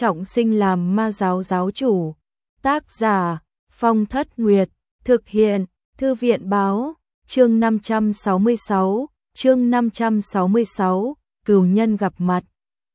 trọng sinh làm ma giáo giáo chủ. Tác giả Phong Thất Nguyệt. Thực hiện Thư viện báo. Chương 566, Cửu nhân gặp mặt.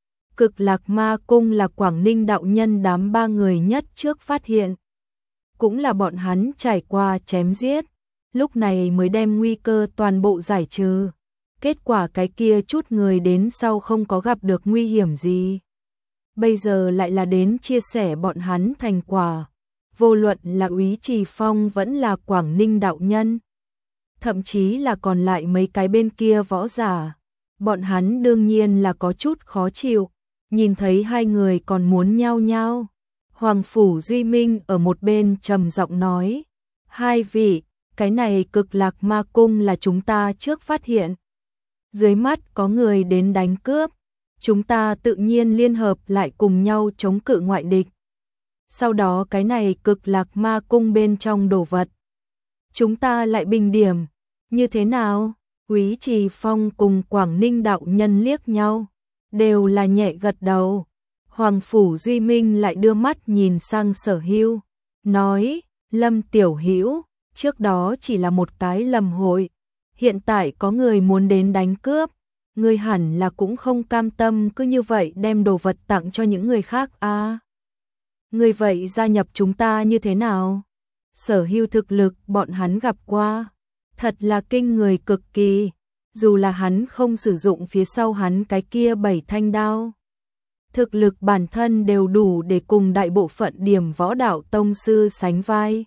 Cực Lạc Ma Cung là Quảng Ninh đạo nhân đám ba người nhất trước phát hiện. Cũng là bọn hắn trải qua chém giết, lúc này mới đem nguy cơ toàn bộ giải trừ. Kết quả cái kia chút người đến sau không có gặp được nguy hiểm gì. Bây giờ lại là đến chia sẻ bọn hắn thành quả. Vô luận là Úy Trì Phong vẫn là Quảng Ninh đạo nhân. Thậm chí là còn lại mấy cái bên kia võ giả. Bọn hắn đương nhiên là có chút khó chịu. Nhìn thấy hai người còn muốn nhao nhao. Hoàng Phủ Duy Minh ở một bên trầm giọng nói. Hai vị, cái này Cực Lạc Ma Cung là chúng ta trước phát hiện. Dưới mắt có người đến đánh cướp. Chúng ta tự nhiên liên hợp lại cùng nhau chống cự ngoại địch. Sau đó cái này Cực Lạc Ma Cung bên trong đồ vật. Chúng ta lại bình điểm. Như thế nào? Úy Trì Phong cùng Quảng Ninh đạo nhân liếc nhau. Đều là nhẹ gật đầu. Hoàng Phủ Duy Minh lại đưa mắt nhìn sang Sở Hưu. Nói, Lâm Tiểu Hữu trước đó chỉ là một cái lầm hội. Hiện tại có người muốn đến đánh cướp. Ngươi hẳn là cũng không cam tâm cứ như vậy đem đồ vật tặng cho những người khác à. Ngươi vậy gia nhập chúng ta như thế nào? Sở Hưu thực lực bọn hắn gặp qua. Thật là kinh người cực kỳ. Dù là hắn không sử dụng phía sau hắn cái kia 7 thanh đao. Thực lực bản thân đều đủ để cùng đại bộ phận điểm võ đạo tông sư sánh vai.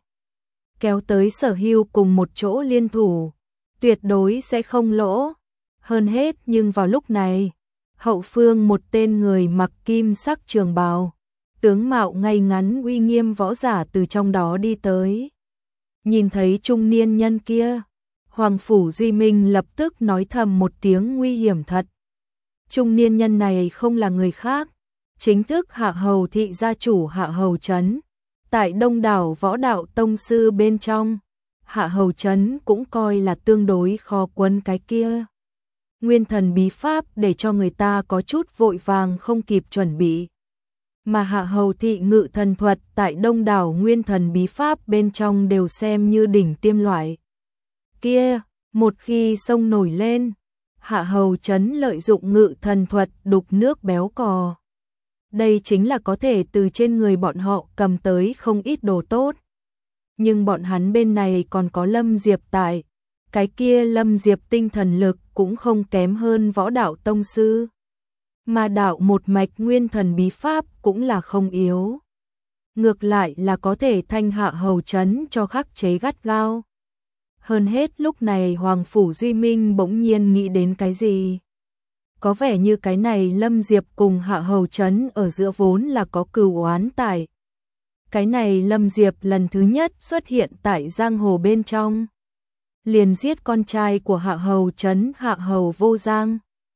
Kéo tới Sở Hưu cùng một chỗ liên thủ. Tuyệt đối sẽ không lỗ. Hơn hết nhưng vào lúc này, hậu phương một tên người mặc kim sắc trường bào, tướng mạo ngay ngắn uy nghiêm võ giả từ trong đó đi tới. Nhìn thấy trung niên nhân kia, Hoàng Phủ Duy Minh lập tức nói thầm một tiếng nguy hiểm thật. Trung niên nhân này không là người khác, chính thức Hạ Hầu thị gia chủ Hạ Hầu Trấn. Tại đông đảo võ đạo tông sư bên trong, Hạ Hầu Trấn cũng coi là tương đối khó quấn cái kia. Nguyên thần bí pháp để cho người ta có chút vội vàng không kịp chuẩn bị. Mà Hạ Hầu thị ngự thần thuật tại đông đảo nguyên thần bí pháp bên trong đều xem như đỉnh tiêm loại. Kia, một khi sông nổi lên, Hạ Hầu Trấn lợi dụng ngự thần thuật đục nước béo cò. Đây chính là có thể từ trên người bọn họ cầm tới không ít đồ tốt. Nhưng bọn hắn bên này còn có Lâm Diệp tại. Cái kia Lâm Diệp tinh thần lực cũng không kém hơn võ đạo tông sư. Mà đạo một mạch nguyên thần bí pháp cũng là không yếu. Ngược lại là có thể thanh Hạ Hầu Trấn cho khắc chế gắt gao. Hơn hết lúc này Hoàng Phủ Duy Minh bỗng nhiên nghĩ đến cái gì? Có vẻ như cái này Lâm Diệp cùng Hạ Hầu Trấn ở giữa vốn là có cừu oán tại. Cái này Lâm Diệp lần thứ nhất xuất hiện tại giang hồ bên trong. Liền giết con trai của Hạ Hầu Trấn Hạ Hầu Vô Giang.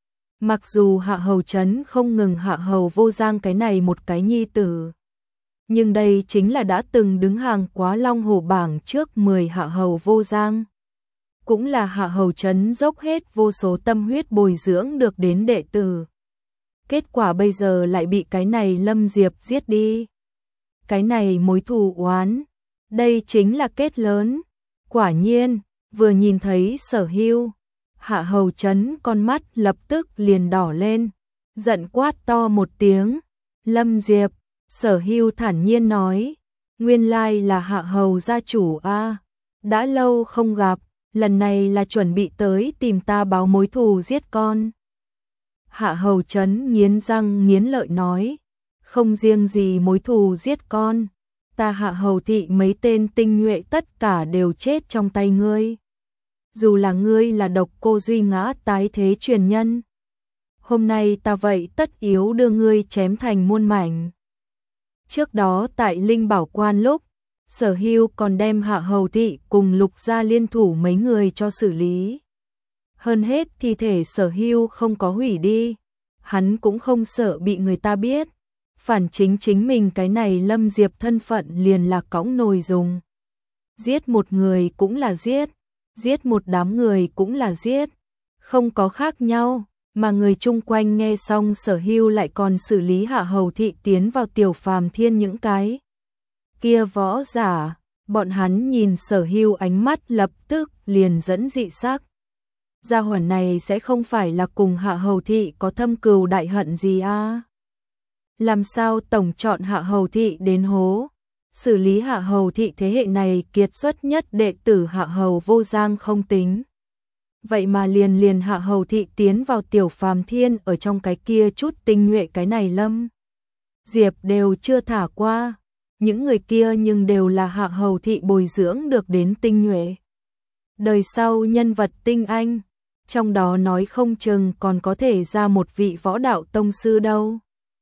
Mặc dù Hạ Hầu Trấn không ngừng Hạ Hầu Vô Giang cái này một cái nhi tử. Nhưng đây chính là đã từng đứng hàng quá Long Hổ bảng trước 10 Hạ Hầu Vô Giang. Cũng là Hạ Hầu Trấn dốc hết vô số tâm huyết bồi dưỡng được đến đệ tử. Kết quả bây giờ lại bị cái này Lâm Diệp giết đi. Cái này mối thù oán. Đây chính là kết lớn. Quả nhiên, vừa nhìn thấy Sở Hưu, Hạ Hầu Trấn con mắt lập tức liền đỏ lên. Giận quát to một tiếng. Lâm Diệp, Sở Hưu thản nhiên nói. Nguyên lai là Hạ Hầu gia chủ a, đã lâu không gặp. Lần này là chuẩn bị tới tìm ta báo mối thù giết con. Hạ Hầu Trấn nghiến răng nghiến lợi nói. Không riêng gì mối thù giết con. Ta Hạ Hầu thị mấy tên tinh nhuệ tất cả đều chết trong tay ngươi. Dù là ngươi là Độc Cô Duy Ngã tái thế truyền nhân. Hôm nay ta vậy tất yếu đưa ngươi chém thành muôn mảnh. Trước đó tại Linh Bảo Quan lúc, Sở Hưu còn đem Hạ Hầu thị cùng Lục gia liên thủ mấy người cho xử lý. Hơn hết thi thể Sở Hưu không có hủy đi, hắn cũng không sợ bị người ta biết. Phản chính mình cái này Lâm Diệp thân phận liền là cõng nồi dùng. Giết một người cũng là giết, giết một đám người cũng là giết, không có khác nhau. Mà người chung quanh nghe xong Sở Hưu lại còn xử lý Hạ Hầu Thị tiến vào Tiểu Phàm Thiên những cái kia võ giả, bọn hắn nhìn Sở Hưu ánh mắt lập tức liền dẫn dị sắc. Gia hỏa này sẽ không phải là cùng Hạ Hầu Thị có thâm cừu đại hận gì à? Làm sao tổng chọn Hạ Hầu Thị đến hố? Xử lý Hạ Hầu Thị thế hệ này kiệt xuất nhất đệ tử Hạ Hầu Vô Giang không tính. Vậy mà liền Hạ Hầu Thị tiến vào Tiểu Phàm Thiên ở trong cái kia chút tinh nhuệ cái này Lâm Diệp đều chưa thả qua. Những người kia nhưng đều là Hạ Hầu Thị bồi dưỡng được đến tinh nhuệ. Đời sau nhân vật tinh anh, trong đó nói không chừng còn có thể ra một vị võ đạo tông sư đâu.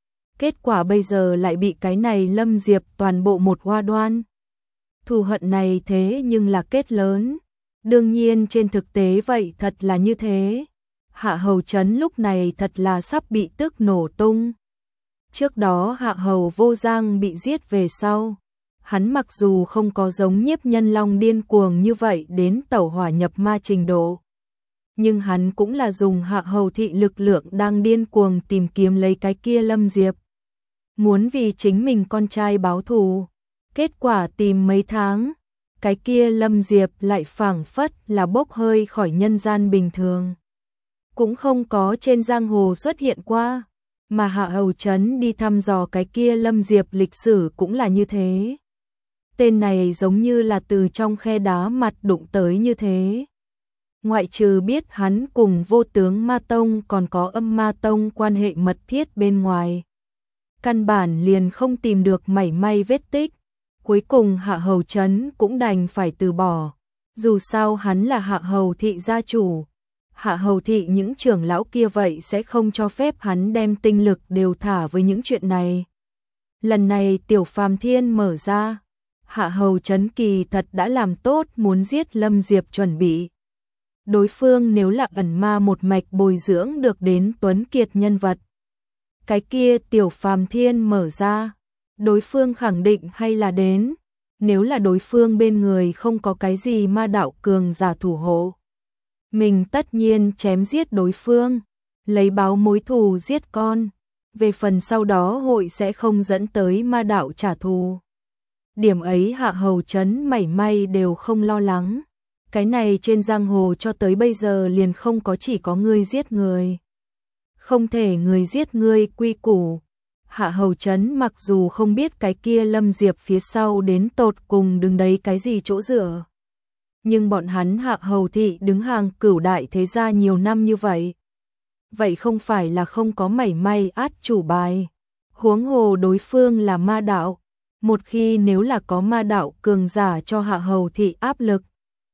Kết quả bây giờ lại bị cái này Lâm Diệp toàn bộ một hoa đoan. Thù hận này thế nhưng là kết lớn. Đương nhiên trên thực tế vậy thật là như thế. Hạ Hầu Trấn lúc này thật là sắp bị tức nổ tung. Trước đó Hạ Hầu Vô Giang bị giết về sau. Hắn mặc dù không có giống Nhiếp Nhân Long điên cuồng như vậy đến tẩu hỏa nhập ma trình độ. Nhưng hắn cũng là dùng Hạ Hầu Thị lực lượng đang điên cuồng tìm kiếm lấy cái kia Lâm Diệp. Muốn vì chính mình con trai báo thù. Kết quả tìm mấy tháng, cái kia Lâm Diệp lại phảng phất là bốc hơi khỏi nhân gian bình thường. Cũng không có trên giang hồ xuất hiện qua, mà Hạ Hầu Trấn đi thăm dò cái kia Lâm Diệp lịch sử cũng là như thế. Tên này giống như là từ trong khe đá mặt đụng tới như thế. Ngoại trừ biết hắn cùng Vô Tướng Ma Tông còn có Âm Ma Tông quan hệ mật thiết bên ngoài. Căn bản liền không tìm được mảy may vết tích. Cuối cùng Hạ Hầu Trấn cũng đành phải từ bỏ. Dù sao hắn là Hạ Hầu Thị gia chủ. Hạ Hầu Thị những trưởng lão kia vậy sẽ không cho phép hắn đem tinh lực đều thả với những chuyện này. Lần này Tiểu Phàm Thiên mở ra. Hạ Hầu Trấn kỳ thật đã làm tốt muốn giết Lâm Diệp chuẩn bị. Đối phương nếu là ẩn ma một mạch bồi dưỡng được đến tuấn kiệt nhân vật. Cái kia Tiểu Phàm Thiên mở ra. Đối phương khẳng định hay là đến. Nếu là đối phương bên người không có cái gì ma đạo cường giả thủ hộ. Mình tất nhiên chém giết đối phương. Lấy báo mối thù giết con. Về phần sau đó hội sẽ không dẫn tới ma đạo trả thù. Điểm ấy Hạ Hầu Trấn mảy may đều không lo lắng. Cái này trên giang hồ cho tới bây giờ liền không có chỉ có ngươi giết người. Không thể người giết ngươi quy củ. Hạ Hầu Trấn mặc dù không biết cái kia Lâm Diệp phía sau đến tột cùng đứng đấy cái gì chỗ dựa. Nhưng bọn hắn Hạ Hầu Thị đứng hàng cửu đại thế gia nhiều năm như vậy. Vậy không phải là không có mảy may át chủ bài. Huống hồ đối phương là ma đạo. Một khi nếu là có ma đạo cường giả cho Hạ Hầu Thị áp lực.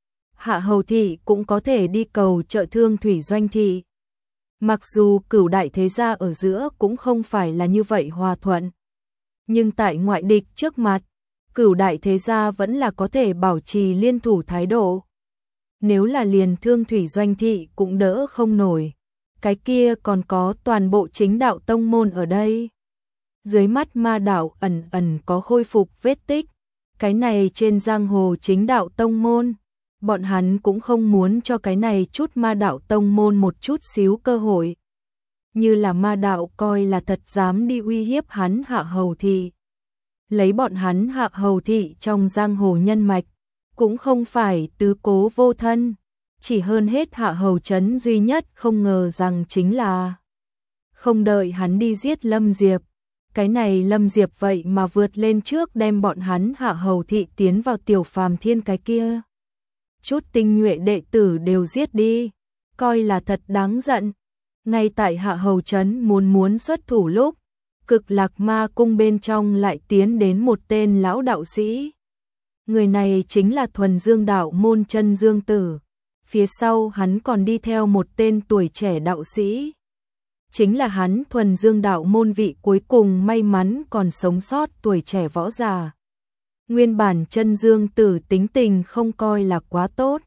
Hạ Hầu Thị cũng có thể đi cầu trợ Thương Thủy Doanh Thị. Mặc dù cửu đại thế gia ở giữa cũng không phải là như vậy hòa thuận. Nhưng tại ngoại địch trước mặt, cửu đại thế gia vẫn là có thể bảo trì liên thủ thái độ. Nếu là liền Thương Thủy Doanh Thị cũng đỡ không nổi. Cái kia còn có toàn bộ chính đạo tông môn ở đây. Dưới mắt ma đạo ẩn ẩn có khôi phục vết tích. Cái này trên giang hồ chính đạo tông môn. Bọn hắn cũng không muốn cho cái này chút ma đạo tông môn một chút xíu cơ hội. Như là ma đạo coi là thật dám đi uy hiếp hắn Hạ Hầu Thị. Lấy bọn hắn Hạ Hầu Thị trong giang hồ nhân mạch. Cũng không phải tứ cố vô thân. Chỉ hơn hết Hạ Hầu Trấn duy nhất không ngờ rằng chính là không đợi hắn đi giết Lâm Diệp. Cái này Lâm Diệp vậy mà vượt lên trước đem bọn hắn Hạ Hầu Thị tiến vào Tiểu Phàm Thiên cái kia. Chút tinh nhuệ đệ tử đều giết đi, coi là thật đáng giận. Ngay tại Hạ Hầu Trấn muốn xuất thủ lúc, Cực Lạc Ma Cung bên trong lại tiến đến một tên lão đạo sĩ. Người này chính là Thuần Dương đạo môn Chân Dương Tử. Phía sau hắn còn đi theo một tên tuổi trẻ đạo sĩ. Chính là hắn Thuần Dương đạo môn vị cuối cùng may mắn còn sống sót tuổi trẻ võ giả. Nguyên bản Chân Dương Tử tính tình không coi là quá tốt.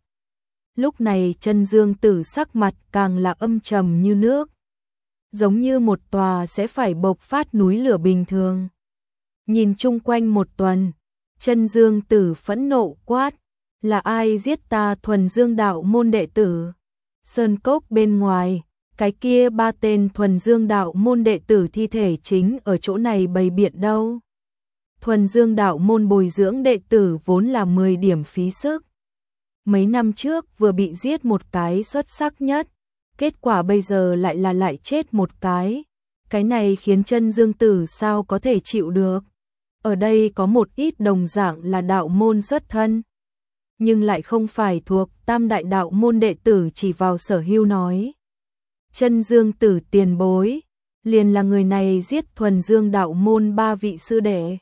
Lúc này Chân Dương Tử sắc mặt càng là âm trầm như nước. Giống như một tòa sẽ phải bộc phát núi lửa bình thường. Nhìn chung quanh một tuần, Chân Dương Tử phẫn nộ quát. Là ai giết ta Thuần Dương đạo môn đệ tử? Sơn cốc bên ngoài, cái kia 3 tên thuần dương đạo môn đệ tử thi thể chính ở chỗ này bày biện đâu. Thuần dương đạo môn bồi dưỡng đệ tử vốn là 10 điểm phí sức. Mấy năm trước vừa bị giết một cái xuất sắc nhất, kết quả bây giờ lại chết một cái này khiến Chân Dương Tử sao có thể chịu được. Ở đây có một ít đồng dạng là đạo môn xuất thân, nhưng lại không phải thuộc tam đại đạo môn đệ tử chỉ vào Sở Hưu nói. Chân Dương Tử tiền bối, liền là người này giết thuần dương đạo môn 3 vị sư đệ.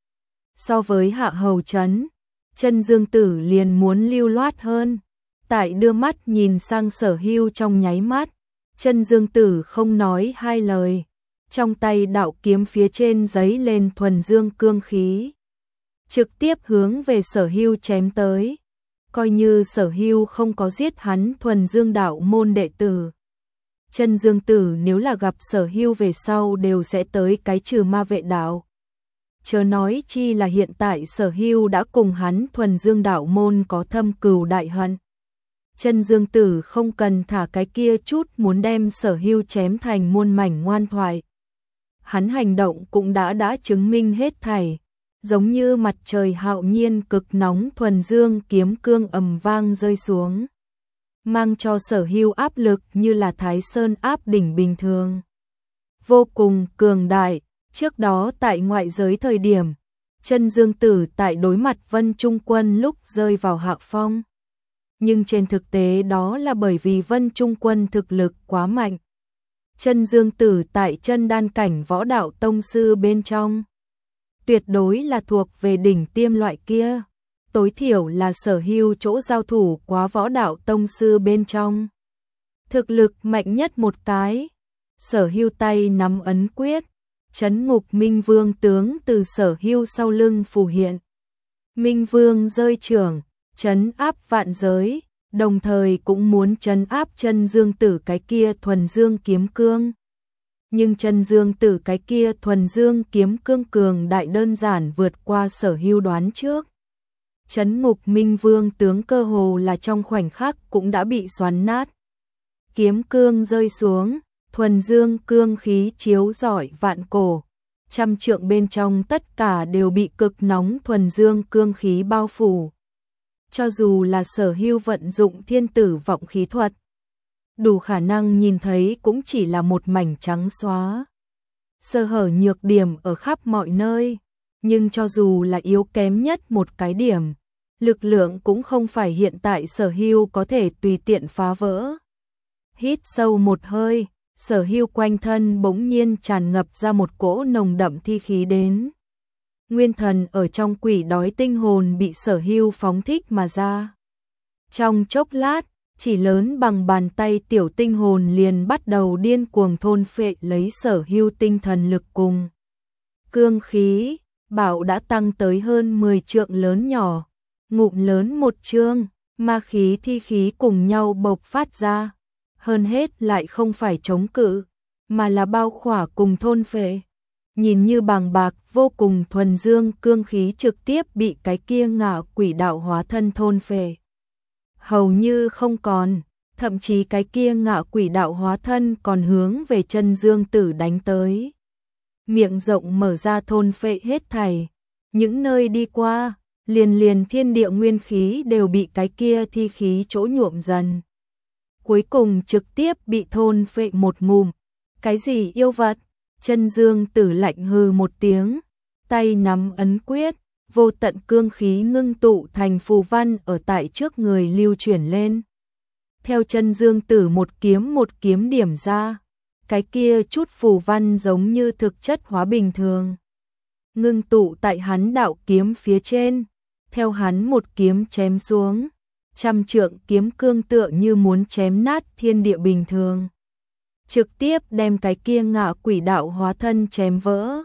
So với Hạ Hầu Trấn, Chân Dương Tử liền muốn lưu loát hơn. Tại đưa mắt nhìn sang Sở Hưu trong nháy mắt, Chân Dương Tử không nói hai lời, trong tay đạo kiếm phía trên giấy lên thuần dương cương khí, trực tiếp hướng về Sở Hưu chém tới. Coi như Sở Hưu không có giết hắn thuần dương đạo môn đệ tử, Chân Dương Tử nếu là gặp Sở Hưu về sau đều sẽ tới cái trừ ma vệ đạo. Chớ nói chi là hiện tại Sở Hưu đã cùng hắn thuần dương đạo môn có thâm cừu đại hận. Chân Dương Tử không cần thả cái kia chút muốn đem Sở Hưu chém thành muôn mảnh ngoan thoại. Hắn hành động cũng đã chứng minh hết thảy, giống như mặt trời hạo nhiên cực nóng thuần dương kiếm cương ầm vang rơi xuống, mang cho Sở Hưu áp lực như là Thái Sơn áp đỉnh bình thường. Vô cùng cường đại, trước đó tại ngoại giới thời điểm, Chân Dương Tử tại đối mặt Vân Trung Quân lúc rơi vào hạ phong. Nhưng trên thực tế đó là bởi vì Vân Trung Quân thực lực quá mạnh. Chân Dương Tử tại chân đan cảnh võ đạo tông sư bên trong, tuyệt đối là thuộc về đỉnh tiêm loại kia. Tối thiểu là Sở Hưu chỗ giao thủ quá võ đạo tông sư bên trong, thực lực mạnh nhất một cái. Sở Hưu tay nắm ấn quyết, Trấn Ngục Minh Vương tướng từ Sở Hưu sau lưng phù hiện. Minh Vương rơi trưởng, trấn áp vạn giới, đồng thời cũng muốn trấn áp Chân Dương Tử cái kia thuần dương kiếm cương. Nhưng Chân Dương Tử cái kia thuần dương kiếm cương cường đại đơn giản vượt qua Sở Hưu đoán trước. Trấn Ngục Minh Vương tướng cơ hồ là trong khoảnh khắc cũng đã bị xoắn nát. Kiếm cương rơi xuống, thuần dương cương khí chiếu rọi vạn cổ, trăm trượng bên trong tất cả đều bị cực nóng thuần dương cương khí bao phủ. Cho dù là Sở Hưu vận dụng thiên tử vọng khí thuật, đủ khả năng nhìn thấy cũng chỉ là một mảnh trắng xóa. Sơ hở nhược điểm ở khắp mọi nơi, nhưng cho dù là yếu kém nhất một cái điểm, lực lượng cũng không phải hiện tại Sở Hưu có thể tùy tiện phá vỡ. Hít sâu một hơi, Sở Hưu quanh thân bỗng nhiên tràn ngập ra một cỗ nồng đậm thi khí đến. Nguyên thần ở trong quỷ đói tinh hồn bị Sở Hưu phóng thích mà ra. Trong chốc lát, chỉ lớn bằng bàn tay tiểu tinh hồn liền bắt đầu điên cuồng thôn phệ lấy Sở Hưu tinh thần lực cùng cương khí, bảo đã tăng tới hơn 10 trượng lớn nhỏ, ngụm lớn một trương, ma khí thi khí cùng nhau bộc phát ra. Hơn hết lại không phải chống cự, mà là bao khỏa cùng thôn phệ. Nhìn như bàng bạc vô cùng thuần dương cương khí trực tiếp bị cái kia ngạ quỷ đạo hóa thân thôn phệ. Hầu như không còn, thậm chí cái kia ngạ quỷ đạo hóa thân còn hướng về Chân Dương Tử đánh tới. Miệng rộng mở ra thôn phệ hết thảy, những nơi đi qua, liền thiên địa nguyên khí đều bị cái kia thi khí chỗ nhuộm dần. Cuối cùng trực tiếp bị thôn phệ một ngụm. Cái gì yêu vật? Chân Dương Tử lạnh hừ một tiếng, tay nắm ấn quyết, vô tận cương khí ngưng tụ thành phù văn ở tại trước người lưu chuyển lên. Theo Chân Dương Tử một kiếm điểm ra, cái kia chút phù văn giống như thực chất hóa bình thường, ngưng tụ tại hắn đạo kiếm phía trên. Theo hắn một kiếm chém xuống, trăm trượng kiếm cương tựa như muốn chém nát thiên địa bình thường, trực tiếp đem cái kia ngạ quỷ đạo hóa thân chém vỡ.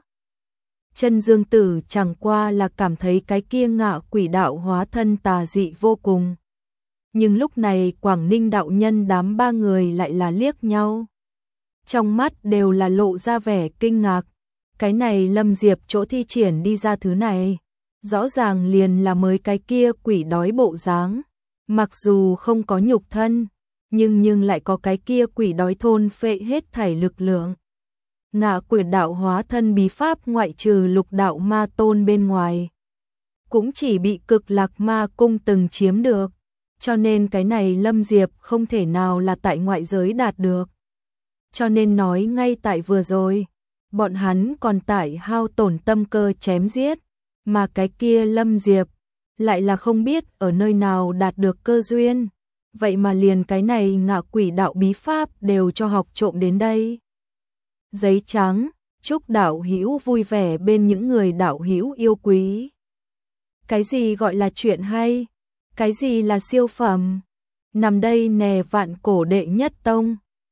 Chân Dương Tử chẳng qua là cảm thấy cái kia ngạ quỷ đạo hóa thân tà dị vô cùng. Nhưng lúc này Quảng Ninh đạo nhân đám 3 người lại là liếc nhau, trong mắt đều là lộ ra vẻ kinh ngạc. Cái này Lâm Diệp chỗ thi triển đi ra thứ này, rõ ràng liền là mới cái kia quỷ đói bộ dáng, mặc dù không có nhục thân, nhưng lại có cái kia quỷ đói thôn phệ hết thảy lực lượng. Ngạ quỷ đạo hóa thân bí pháp ngoại trừ lục đạo ma tôn bên ngoài, cũng chỉ bị Cực Lạc Ma Cung từng chiếm được, cho nên cái này Lâm Diệp không thể nào là tại ngoại giới đạt được. Cho nên nói ngay tại vừa rồi, bọn hắn còn tại hao tổn tâm cơ chém giết, mà cái kia Lâm Diệp lại là không biết ở nơi nào đạt được cơ duyên, vậy mà liền cái này ngạ quỷ đạo bí pháp đều cho học trộm đến đây. Giấy trắng, chúc đạo hữu vui vẻ bên những người đạo hữu yêu quý. Cái gì gọi là chuyện hay? Cái gì là siêu phẩm? Nằm đây nè vạn cổ đệ nhất tông.